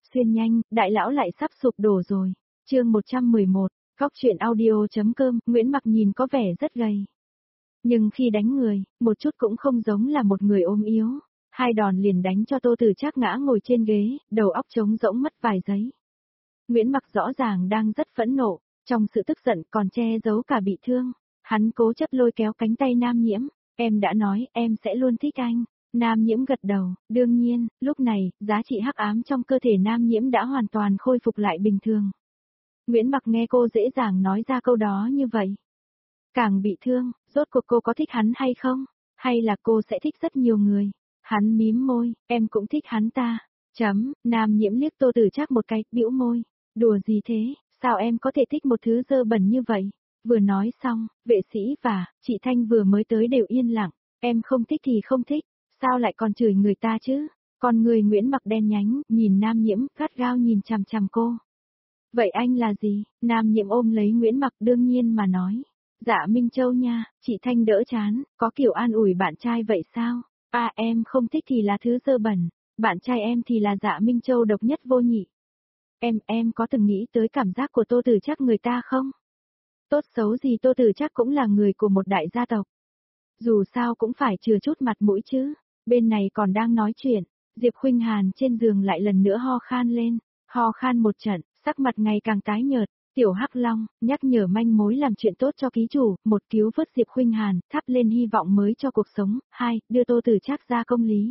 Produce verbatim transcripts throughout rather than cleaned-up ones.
xuyên nhanh, đại lão lại sắp sụp đổ rồi. Chương một trăm mười một, Góc truyện audio.com, Nguyễn Mặc nhìn có vẻ rất gầy. Nhưng khi đánh người, một chút cũng không giống là một người ốm yếu. Hai đòn liền đánh cho Tô Tử Trác ngã ngồi trên ghế, đầu óc trống rỗng mất vài giây. Nguyễn Mặc rõ ràng đang rất phẫn nộ, trong sự tức giận còn che giấu cả bị thương. Hắn cố chấp lôi kéo cánh tay Nam Nhiễm, em đã nói em sẽ luôn thích anh. Nam Nhiễm gật đầu, đương nhiên, lúc này, giá trị hắc ám trong cơ thể Nam Nhiễm đã hoàn toàn khôi phục lại bình thường. Nguyễn Mặc nghe cô dễ dàng nói ra câu đó như vậy. Càng bị thương, rốt cuộc cô có thích hắn hay không? Hay là cô sẽ thích rất nhiều người? Hắn mím môi, em cũng thích hắn ta. Chấm, Nam Nhiễm liếc Tô Tử Trác một cái, bĩu môi. Đùa gì thế, sao em có thể thích một thứ dơ bẩn như vậy? Vừa nói xong, vệ sĩ và chị Thanh vừa mới tới đều yên lặng. Em không thích thì không thích, sao lại còn chửi người ta chứ? Còn người Nguyễn Mặc đen nhánh, nhìn Nam Nhiễm, gắt gao nhìn chằm chằm cô. Vậy anh là gì? Nam Nhiễm ôm lấy Nguyễn Mặc đương nhiên mà nói. Dạ Minh Châu nha, chị Thanh đỡ chán, có kiểu an ủi bạn trai vậy sao? À em không thích thì là thứ dơ bẩn, bạn trai em thì là Dạ Minh Châu độc nhất vô nhị. Em, em có từng nghĩ tới cảm giác của Tô Tử Trác người ta không? Tốt xấu gì Tô Tử Trác cũng là người của một đại gia tộc. Dù sao cũng phải chừa chút mặt mũi chứ. Bên này còn đang nói chuyện, Diệp Khuynh Hàn trên giường lại lần nữa ho khan lên, ho khan một trận, sắc mặt ngày càng tái nhợt. Tiểu Hắc Long, nhắc nhở manh mối làm chuyện tốt cho ký chủ, một cứu vớt Diệp Khuynh Hàn, thắp lên hy vọng mới cho cuộc sống, hai, đưa Tô Tử Trác ra công lý.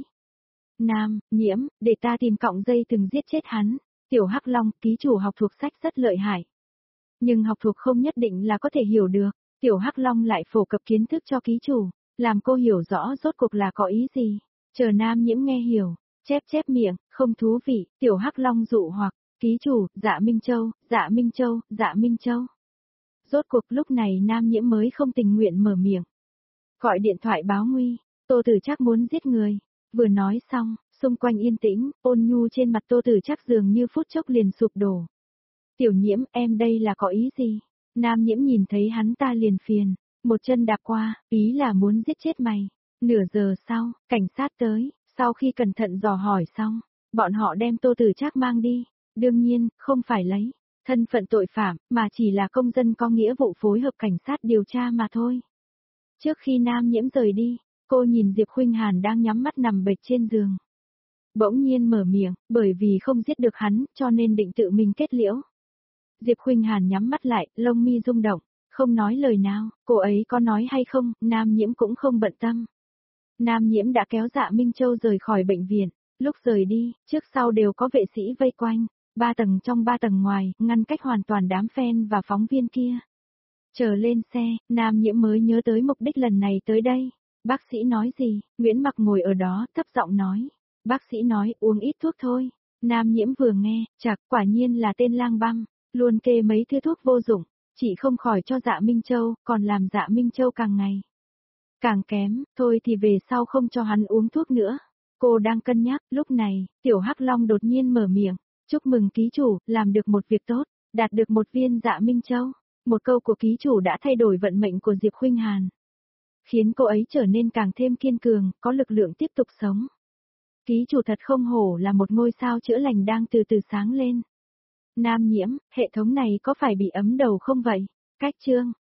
Nam, Nhiễm, để ta tìm cọng dây từng giết chết hắn. Tiểu Hắc Long, ký chủ học thuộc sách rất lợi hại. Nhưng học thuộc không nhất định là có thể hiểu được. Tiểu Hắc Long lại phổ cập kiến thức cho ký chủ, làm cô hiểu rõ rốt cuộc là có ý gì. Chờ Nam Nhiễm nghe hiểu, chép chép miệng, không thú vị, Tiểu Hắc Long dụ hoặc, ký chủ, Dạ Minh Châu, Dạ Minh Châu, Dạ Minh Châu. Rốt cuộc lúc này Nam Nhiễm mới không tình nguyện mở miệng. Gọi điện thoại báo nguy, Tô Tử Trác muốn giết người. Vừa nói xong, xung quanh yên tĩnh, ôn nhu trên mặt Tô Tử Trác dường như phút chốc liền sụp đổ. Tiểu Nhiễm, em đây là có ý gì? Nam Nhiễm nhìn thấy hắn ta liền phiền, một chân đạp qua, ý là muốn giết chết mày. Nửa giờ sau, cảnh sát tới, sau khi cẩn thận dò hỏi xong, bọn họ đem Tô Tử Trác mang đi. Đương nhiên, không phải lấy thân phận tội phạm, mà chỉ là công dân có nghĩa vụ phối hợp cảnh sát điều tra mà thôi. Trước khi Nam Nhiễm rời đi, cô nhìn Diệp Khuynh Hàn đang nhắm mắt nằm bệt trên giường. Bỗng nhiên mở miệng, bởi vì không giết được hắn, cho nên định tự mình kết liễu. Diệp Khuynh Hàn nhắm mắt lại, lông mi rung động, không nói lời nào, cô ấy có nói hay không, Nam Nhiễm cũng không bận tâm. Nam Nhiễm đã kéo Dạ Minh Châu rời khỏi bệnh viện, lúc rời đi, trước sau đều có vệ sĩ vây quanh, ba tầng trong ba tầng ngoài, ngăn cách hoàn toàn đám fan và phóng viên kia. Chờ lên xe, Nam Nhiễm mới nhớ tới mục đích lần này tới đây. Bác sĩ nói gì? Nguyễn Mặc ngồi ở đó, thấp giọng nói. Bác sĩ nói uống ít thuốc thôi. Nam Nhiễm vừa nghe, chạc, quả nhiên là tên lang băm, luôn kê mấy thứ thuốc vô dụng, chỉ không khỏi cho Dạ Minh Châu, còn làm Dạ Minh Châu càng ngày càng kém, thôi thì về sau không cho hắn uống thuốc nữa. Cô đang cân nhắc, lúc này, Tiểu Hắc Long đột nhiên mở miệng, chúc mừng ký chủ, làm được một việc tốt, đạt được một viên Dạ Minh Châu. Một câu của ký chủ đã thay đổi vận mệnh của Diệp Khuynh Hàn, khiến cô ấy trở nên càng thêm kiên cường, có lực lượng tiếp tục sống. Ký chủ thật không hổ là một ngôi sao chữa lành đang từ từ sáng lên. Nam Nhiễm, hệ thống này có phải bị ấm đầu không vậy? Cách chương,